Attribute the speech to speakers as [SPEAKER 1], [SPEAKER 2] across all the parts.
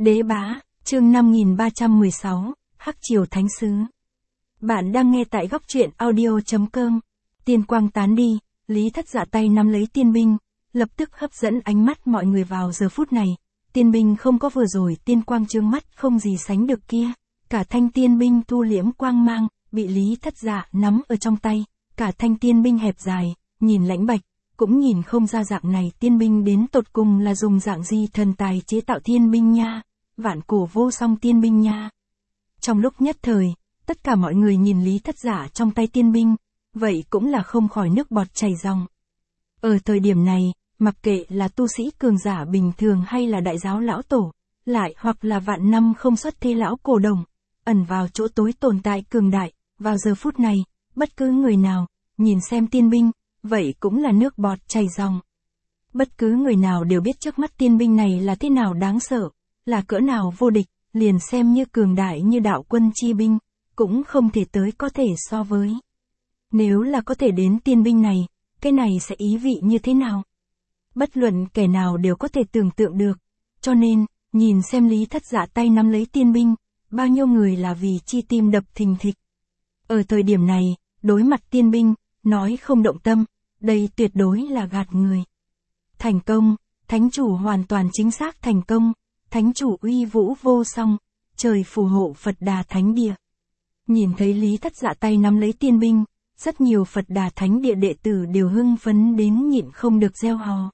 [SPEAKER 1] Đế Bá, chương 5316, Hắc Triều Thánh Sứ. Bạn đang nghe tại góc truyện audio.com. Tiên quang tán đi, Lý Thất Dạ tay nắm lấy tiên binh, lập tức hấp dẫn ánh mắt mọi người vào giờ phút này. Tiên binh không có vừa rồi tiên quang chướng mắt không gì sánh được kia. Cả thanh tiên binh thu liễm quang mang, bị Lý Thất Dạ nắm ở trong tay. Cả thanh tiên binh hẹp dài, nhìn lãnh bạch, cũng nhìn không ra dạng này tiên binh đến tột cùng là dùng dạng gì thần tài chế tạo tiên binh nha. Vạn cổ vô song tiên binh nha. Trong lúc nhất thời, tất cả mọi người nhìn Lý Thất Dạ trong tay tiên binh, vậy cũng là không khỏi nước bọt chảy ròng. Ở thời điểm này, mặc kệ là tu sĩ cường giả bình thường hay là đại giáo lão tổ, lại hoặc là vạn năm không xuất thế lão cổ đồng, ẩn vào chỗ tối tồn tại cường đại, vào giờ phút này, bất cứ người nào, nhìn xem tiên binh, vậy cũng là nước bọt chảy ròng. Bất cứ người nào đều biết trước mắt tiên binh này là thế nào đáng sợ, là cỡ nào vô địch, liền xem như cường đại như đạo quân chi binh, cũng không thể tới có thể so với. Nếu là có thể đến tiên binh này, cái này sẽ ý vị như thế nào? Bất luận kẻ nào đều có thể tưởng tượng được, cho nên, nhìn xem Lý Thất Dạ tay nắm lấy tiên binh, bao nhiêu người là vì chi tim đập thình thịch. Ở thời điểm này, đối mặt tiên binh, nói không động tâm, đây tuyệt đối là gạt người. Thành công, thánh chủ hoàn toàn chính xác thành công, thánh chủ uy vũ vô song, trời phù hộ Phật Đà Thánh Địa. Nhìn thấy Lý Thất Dạ tay nắm lấy tiên binh, rất nhiều Phật Đà Thánh Địa đệ tử đều hưng phấn đến nhịn không được reo hò.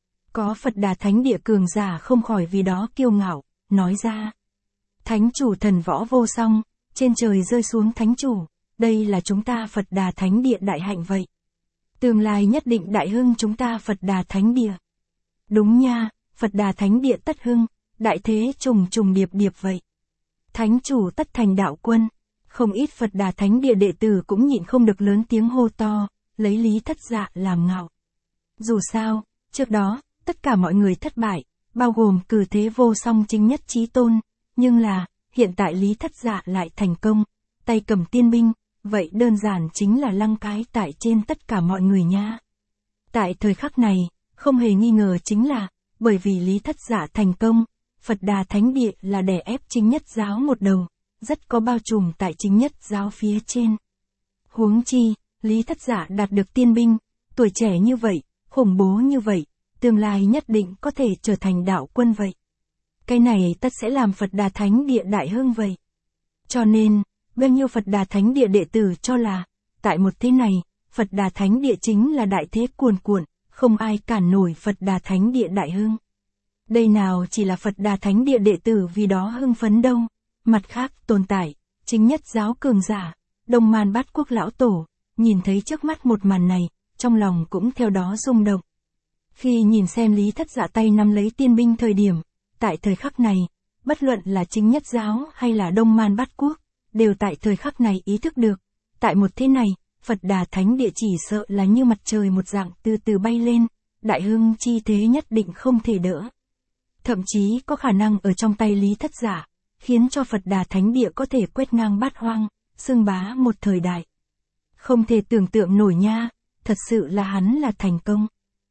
[SPEAKER 1] Có Phật Đà Thánh Địa cường giả không khỏi vì đó kiêu ngạo, nói ra. Thánh chủ thần võ vô song, trên trời rơi xuống thánh chủ, đây là chúng ta Phật Đà Thánh Địa đại hạnh vậy. Tương lai nhất định đại hưng chúng ta Phật Đà Thánh Địa. Đúng nha, Phật Đà Thánh Địa tất hưng, đại thế trùng trùng điệp điệp vậy. Thánh chủ tất thành đạo quân, không ít Phật Đà Thánh Địa đệ tử cũng nhịn không được lớn tiếng hô to, lấy Lý Thất Dạ làm ngạo. Dù sao, trước đó, tất cả mọi người thất bại, bao gồm cử thế vô song chính nhất chí tôn, nhưng là, hiện tại Lý Thất Dạ lại thành công, tay cầm tiên binh, vậy đơn giản chính là lăng cái tại trên tất cả mọi người nha. Tại thời khắc này, không hề nghi ngờ chính là, bởi vì Lý Thất Dạ thành công, Phật Đà Thánh Địa là đè ép chính nhất giáo một đầu, rất có bao trùm tại chính nhất giáo phía trên. Huống chi, Lý Thất Dạ đạt được tiên binh, tuổi trẻ như vậy, khủng bố như vậy, tương lai nhất định có thể trở thành đạo quân vậy. Cái này tất sẽ làm Phật Đà Thánh Địa đại hưng vậy. Cho nên, bao nhiêu Phật Đà Thánh Địa đệ tử cho là, tại một thế này, Phật Đà Thánh Địa chính là đại thế cuồn cuộn, không ai cản nổi Phật Đà Thánh Địa đại hưng. Đây nào chỉ là Phật Đà Thánh Địa đệ tử vì đó hưng phấn đâu, mặt khác tồn tại, chính nhất giáo cường giả, Đông Man Bát Quốc lão tổ, nhìn thấy trước mắt một màn này, trong lòng cũng theo đó rung động. Khi nhìn xem Lý Thất Dạ tay nắm lấy tiên binh thời điểm, tại thời khắc này, bất luận là chính nhất giáo hay là Đông Man Bát Quốc, đều tại thời khắc này ý thức được, tại một thế này, Phật Đà Thánh Địa chỉ sợ là như mặt trời một dạng từ từ bay lên, đại hưng chi thế nhất định không thể đỡ. Thậm chí có khả năng ở trong tay Lý Thất Dạ, khiến cho Phật Đà Thánh Địa có thể quét ngang bát hoang, xưng bá một thời đại. Không thể tưởng tượng nổi nha, thật sự là hắn là thành công.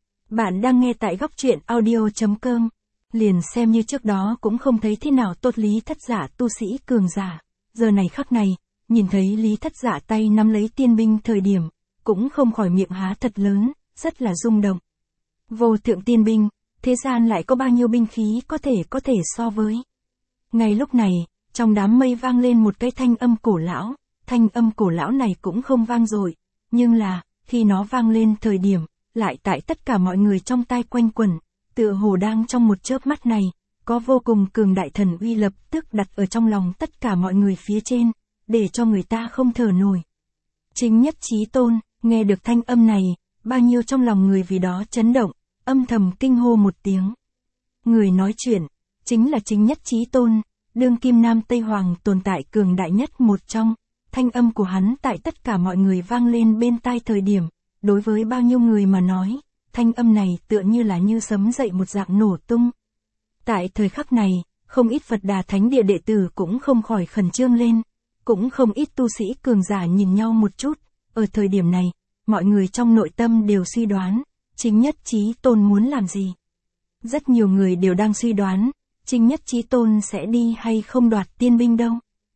[SPEAKER 1] Bạn đang nghe tại góc truyện audio.com, liền xem như trước đó cũng không thấy thế nào tốt Lý Thất Dạ tu sĩ cường giả. Giờ này khắc này, nhìn thấy Lý Thất Dạ tay nắm lấy tiên binh thời điểm, cũng không khỏi miệng há thật lớn, rất là rung động. Vô thượng tiên binh, thế gian lại có bao nhiêu binh khí có thể so với. Ngay lúc này, trong đám mây vang lên một cái thanh âm cổ lão, thanh âm cổ lão này cũng không vang dội, nhưng là, khi nó vang lên thời điểm, lại tại tất cả mọi người trong tai quanh quẩn, tựa hồ đang trong một chớp mắt này, có vô cùng cường đại thần uy lập tức đặt ở trong lòng tất cả mọi người phía trên, để cho người ta không thở nổi. Chính nhất chí tôn, nghe được thanh âm này, bao nhiêu trong lòng người vì đó chấn động, âm thầm kinh hô một tiếng. Người nói chuyện, chính là chính nhất chí tôn, đương kim Nam Tây Hoàng tồn tại cường đại nhất một trong, thanh âm của hắn tại tất cả mọi người vang lên bên tai thời điểm, đối với bao nhiêu người mà nói, thanh âm này tựa như là như sấm dậy một dạng nổ tung. Tại thời khắc này, không ít Phật Đà Thánh Địa đệ tử cũng không khỏi khẩn trương lên, cũng không ít tu sĩ cường giả nhìn nhau một chút, ở thời điểm này, mọi người trong nội tâm đều suy đoán, chính nhất chí tôn muốn làm gì. Rất nhiều người đều đang suy đoán, Chính Nhất Chí Tôn sẽ đi hay không đoạt tiên binh đâu.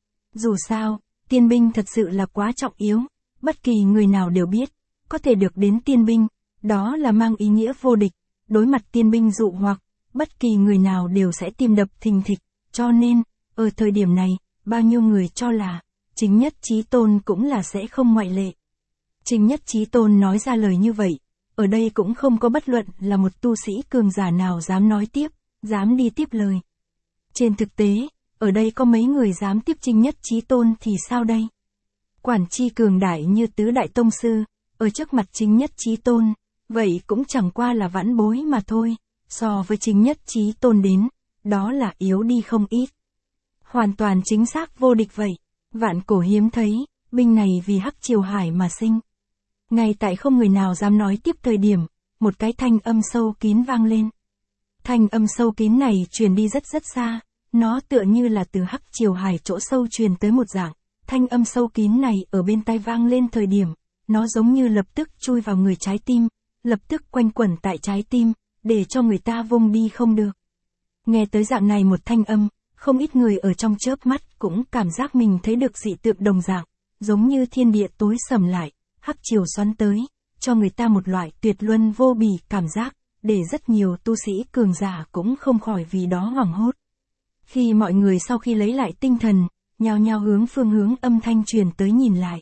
[SPEAKER 1] Dù sao, tiên binh thật sự là quá trọng yếu, bất kỳ người nào đều biết, có thể được đến tiên binh, đó là mang ý nghĩa vô địch, đối mặt tiên binh dụ hoặc, bất kỳ người nào đều sẽ tim đập thình thịch, cho nên, ở thời điểm này, bao nhiêu người cho là, Chính Nhất Chí Tôn cũng là sẽ không ngoại lệ. Chính Nhất Chí Tôn nói ra lời như vậy, ở đây cũng không có bất luận là một tu sĩ cường giả nào dám nói tiếp, dám đi tiếp lời. Trên thực tế, ở đây có mấy người dám tiếp Chính Nhất Chí Tôn thì sao đây? Quản chi cường đại như tứ đại tông sư, ở trước mặt Chính Nhất Chí Tôn, vậy cũng chẳng qua là vãn bối mà thôi, so với Chính Nhất Chí Tôn đến, đó là yếu đi không ít. Hoàn toàn chính xác vô địch vậy, vạn cổ hiếm thấy, binh này vì Hắc Triều Hải mà sinh. Ngay tại không người nào dám nói tiếp thời điểm, một cái thanh âm sâu kín vang lên. Thanh âm sâu kín này truyền đi rất xa, nó tựa như là từ Hắc Triều Hải chỗ sâu truyền tới một dạng. Thanh âm sâu kín này ở bên tai vang lên thời điểm, nó giống như lập tức chui vào người trái tim, lập tức quanh quẩn tại trái tim, để cho người ta vùng đi không được. Nghe tới dạng này một thanh âm, không ít người ở trong chớp mắt cũng cảm giác mình thấy được dị tượng đồng dạng, giống như thiên địa tối sầm lại, hắc triều xoắn tới, cho người ta một loại tuyệt luân vô bì cảm giác, để rất nhiều tu sĩ cường giả cũng không khỏi vì đó hoảng hốt. Khi mọi người sau khi lấy lại tinh thần, nhao nhao hướng phương hướng âm thanh truyền tới nhìn lại.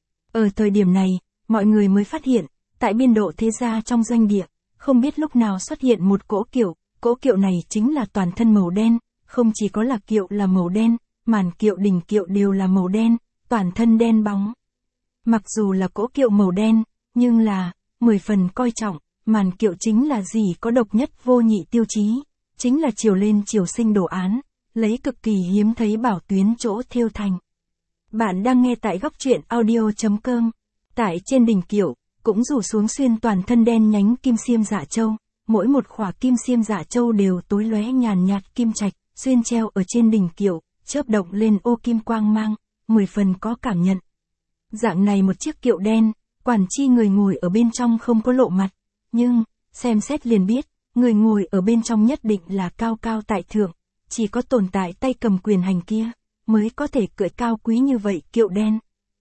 [SPEAKER 1] Ở thời điểm này, mọi người mới phát hiện, tại biên độ thế gia trong doanh địa, không biết lúc nào xuất hiện một cỗ kiệu này chính là toàn thân màu đen, không chỉ có là kiệu là màu đen, màn kiệu đỉnh kiệu đều là màu đen, toàn thân đen bóng. Mặc dù là cỗ kiệu màu đen, nhưng là, 10 phần coi trọng, màn kiệu chính là gì có độc nhất vô nhị tiêu chí, chính là chiều lên chiều sinh đồ án, lấy cực kỳ hiếm thấy bảo tuyến chỗ thêu thành. Bạn đang nghe tại góc truyện audio.com. Tại trên đỉnh kiệu, cũng rủ xuống xuyên toàn thân đen nhánh kim xiêm dạ châu, mỗi một khỏa kim xiêm dạ châu đều tối lóe nhàn nhạt kim trạch, xuyên treo ở trên đỉnh kiệu, chớp động lên ô kim quang mang, 10 phần có cảm nhận. Dạng này một chiếc kiệu đen, quản chi người ngồi ở bên trong không có lộ mặt, nhưng, xem xét liền biết, người ngồi ở bên trong nhất định là cao cao tại thượng, chỉ có tồn tại tay cầm quyền hành kia, mới có thể cưỡi cao quý như vậy kiệu đen.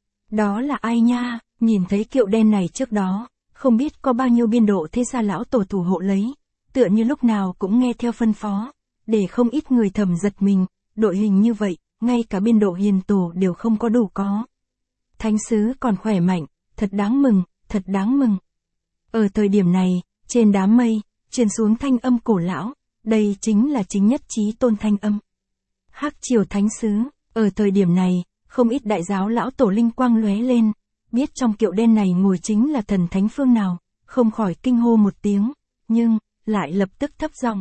[SPEAKER 1] Đó là ai nha? Nhìn thấy kiệu đen này trước đó, không biết có bao nhiêu biên độ thế gia lão tổ thủ hộ lấy, tựa như lúc nào cũng nghe theo phân phó, để không ít người thầm giật mình, đội hình như vậy, ngay cả biên độ hiền tổ đều không có đủ có. Thánh sứ còn khỏe mạnh, thật đáng mừng, thật đáng mừng. Ở thời điểm này, trên đám mây, truyền xuống thanh âm cổ lão, đây chính là Chính Nhất Chí Tôn thanh âm. Hắc Triều Thánh sứ, ở thời điểm này, không ít đại giáo lão tổ linh quang lóe lên, biết trong kiệu đen này ngồi chính là thần thánh phương nào, không khỏi kinh hô một tiếng, nhưng, lại lập tức thấp giọng.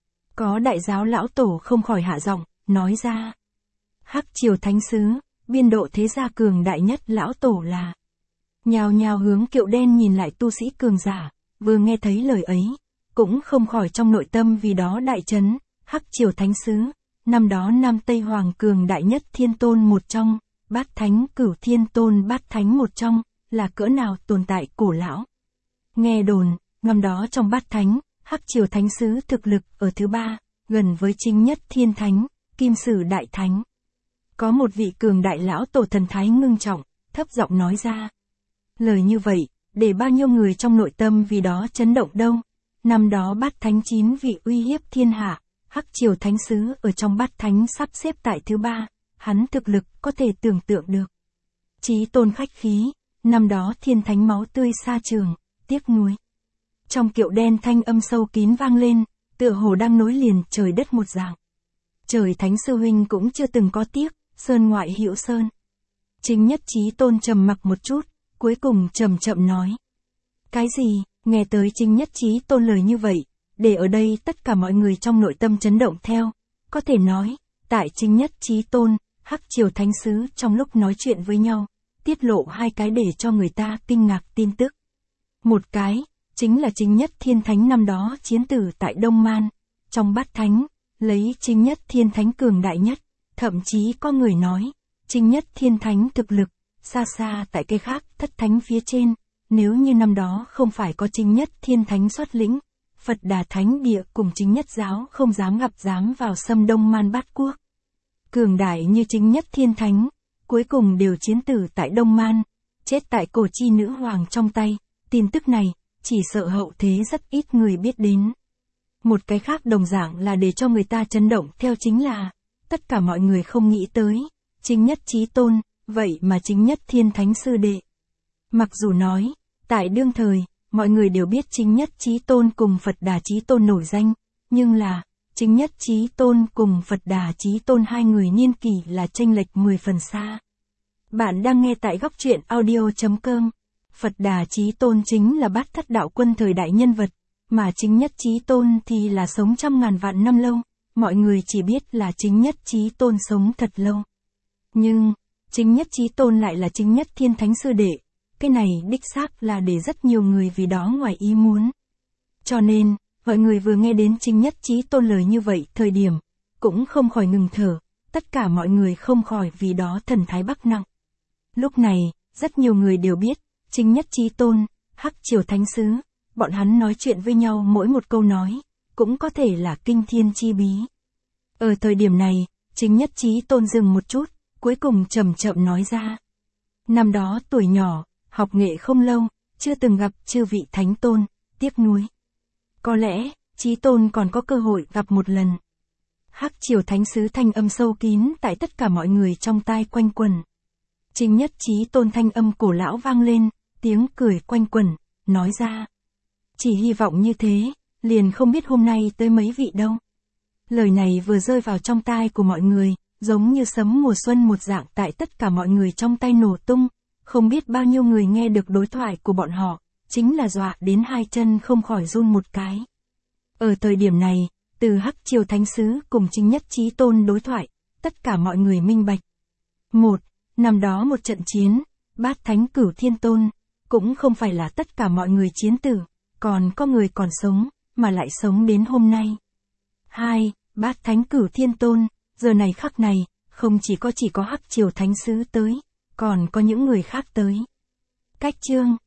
[SPEAKER 1] Có đại giáo lão tổ không khỏi hạ giọng, nói ra. Hắc Triều Thánh sứ, biên độ thế gia cường đại nhất lão tổ là. Nhào nhào hướng kiệu đen nhìn lại tu sĩ cường giả, vừa nghe thấy lời ấy, cũng không khỏi trong nội tâm vì đó đại chấn, Hắc Triều Thánh sứ, năm đó Nam Tây Hoàng cường đại nhất thiên tôn một trong, Bát Thánh Cửu Thiên Tôn Bát Thánh một trong, là cỡ nào tồn tại cổ lão. Nghe đồn, năm đó trong Bát Thánh, Hắc Triều Thánh sứ thực lực ở thứ 3, gần với Chính Nhất Thiên Thánh, Kim Sử Đại Thánh. Có một vị cường đại lão tổ thần thái ngưng trọng, thấp giọng nói ra. Lời như vậy, để bao nhiêu người trong nội tâm vì đó chấn động đâu. Năm đó Bát Thánh 9 vị uy hiếp thiên hạ, Hắc Triều Thánh sứ ở trong Bát Thánh sắp xếp tại thứ 3, hắn thực lực có thể tưởng tượng được. Chí Tôn khách khí, năm đó Thiên Thánh máu tươi xa trường, tiếc nuối. Trong kiệu đen thanh âm sâu kín vang lên, tựa hồ đang nối liền trời đất một dạng. Trời Thánh sư huynh cũng chưa từng có tiếc, sơn ngoại hữu sơn. Chính Nhất Chí Tôn trầm mặc một chút, cuối cùng chậm chậm nói. Cái gì? Nghe tới Chính Nhất Chí Tôn lời như vậy, để ở đây tất cả mọi người trong nội tâm chấn động theo, có thể nói, tại Chính Nhất Chí Tôn, Hắc Triều Thánh sứ trong lúc nói chuyện với nhau, tiết lộ hai cái để cho người ta kinh ngạc tin tức. Một cái, chính là Chính Nhất Thiên Thánh năm đó chiến tử tại Đông Man, trong Bát Thánh, lấy Chính Nhất Thiên Thánh cường đại nhất, thậm chí có người nói, Chính Nhất Thiên Thánh thực lực, xa xa tại cái khác thất thánh phía trên, nếu như năm đó không phải có Chính Nhất Thiên Thánh xuất lĩnh, Phật Đà Thánh Địa cùng Chính Nhất Giáo không dám ngập dám vào xâm Đông Man Bát Quốc. Cường đại như Chính Nhất Thiên Thánh, cuối cùng đều chiến tử tại Đông Man, chết tại cổ chi nữ hoàng trong tay. Tin tức này, chỉ sợ hậu thế rất ít người biết đến. Một cái khác đồng dạng là để cho người ta chấn động theo chính là, tất cả mọi người không nghĩ tới, Chính Nhất Chí Tôn, vậy mà Chính Nhất Thiên Thánh Sư Đệ. Mặc dù nói, tại đương thời, mọi người đều biết Chính Nhất Chí Tôn cùng Phật Đà Chí Tôn nổi danh, nhưng là, Chính Nhất Chí Tôn cùng Phật Đà Chí Tôn hai người niên kỷ là chênh lệch 10 phần xa. Bạn đang nghe tại góc truyện audio.com. Phật Đà Chí Tôn chính là Bát Thất Đạo Quân thời đại nhân vật, mà Chính Nhất Chí Tôn thì là sống trăm ngàn vạn năm lâu, mọi người chỉ biết là Chính Nhất Chí Tôn sống thật lâu. Nhưng, Chính Nhất Chí Tôn lại là Chính Nhất Thiên Thánh Sư Đệ, cái này đích xác là để rất nhiều người vì đó ngoài ý muốn. Cho nên, mọi người vừa nghe đến Chính Nhất Chí Tôn lời như vậy thời điểm, cũng không khỏi ngừng thở, tất cả mọi người không khỏi vì đó thần thái bắc nặng. Lúc này, rất nhiều người đều biết, Chính Nhất Chí Tôn, Hắc Triều Thánh Sứ, bọn hắn nói chuyện với nhau mỗi một câu nói, cũng có thể là kinh thiên chi bí. Ở thời điểm này, Chính Nhất Chí Tôn dừng một chút, cuối cùng chậm chậm nói ra. Năm đó tuổi nhỏ, học nghệ không lâu, chưa từng gặp chư vị Thánh Tôn, tiếc nuối. Có lẽ, Chí Tôn còn có cơ hội gặp một lần. Hắc Triều Thánh Sứ thanh âm sâu kín tại tất cả mọi người trong tai quanh quẩn. Chính Nhất Chí Tôn thanh âm cổ lão vang lên, tiếng cười quanh quẩn, nói ra. Chỉ hy vọng như thế, liền không biết hôm nay tới mấy vị đâu. Lời này vừa rơi vào trong tai của mọi người, giống như sấm mùa xuân một dạng tại tất cả mọi người trong tay nổ tung, không biết bao nhiêu người nghe được đối thoại của bọn họ, chính là dọa đến hai chân không khỏi run một cái. Ở thời điểm này, từ Hắc Triều Thánh Sứ cùng Chính Nhất Chí Tôn đối thoại, tất cả mọi người minh bạch. Năm đó một trận chiến, Bát Thánh Cửu Thiên Tôn, cũng không phải là tất cả mọi người chiến tử, còn có người còn sống, mà lại sống đến hôm nay. 2. Bát Thánh Cửu Thiên Tôn, giờ này khắc này, không chỉ có Hắc Triều Thánh Sứ tới, còn có những người khác tới. Cách chương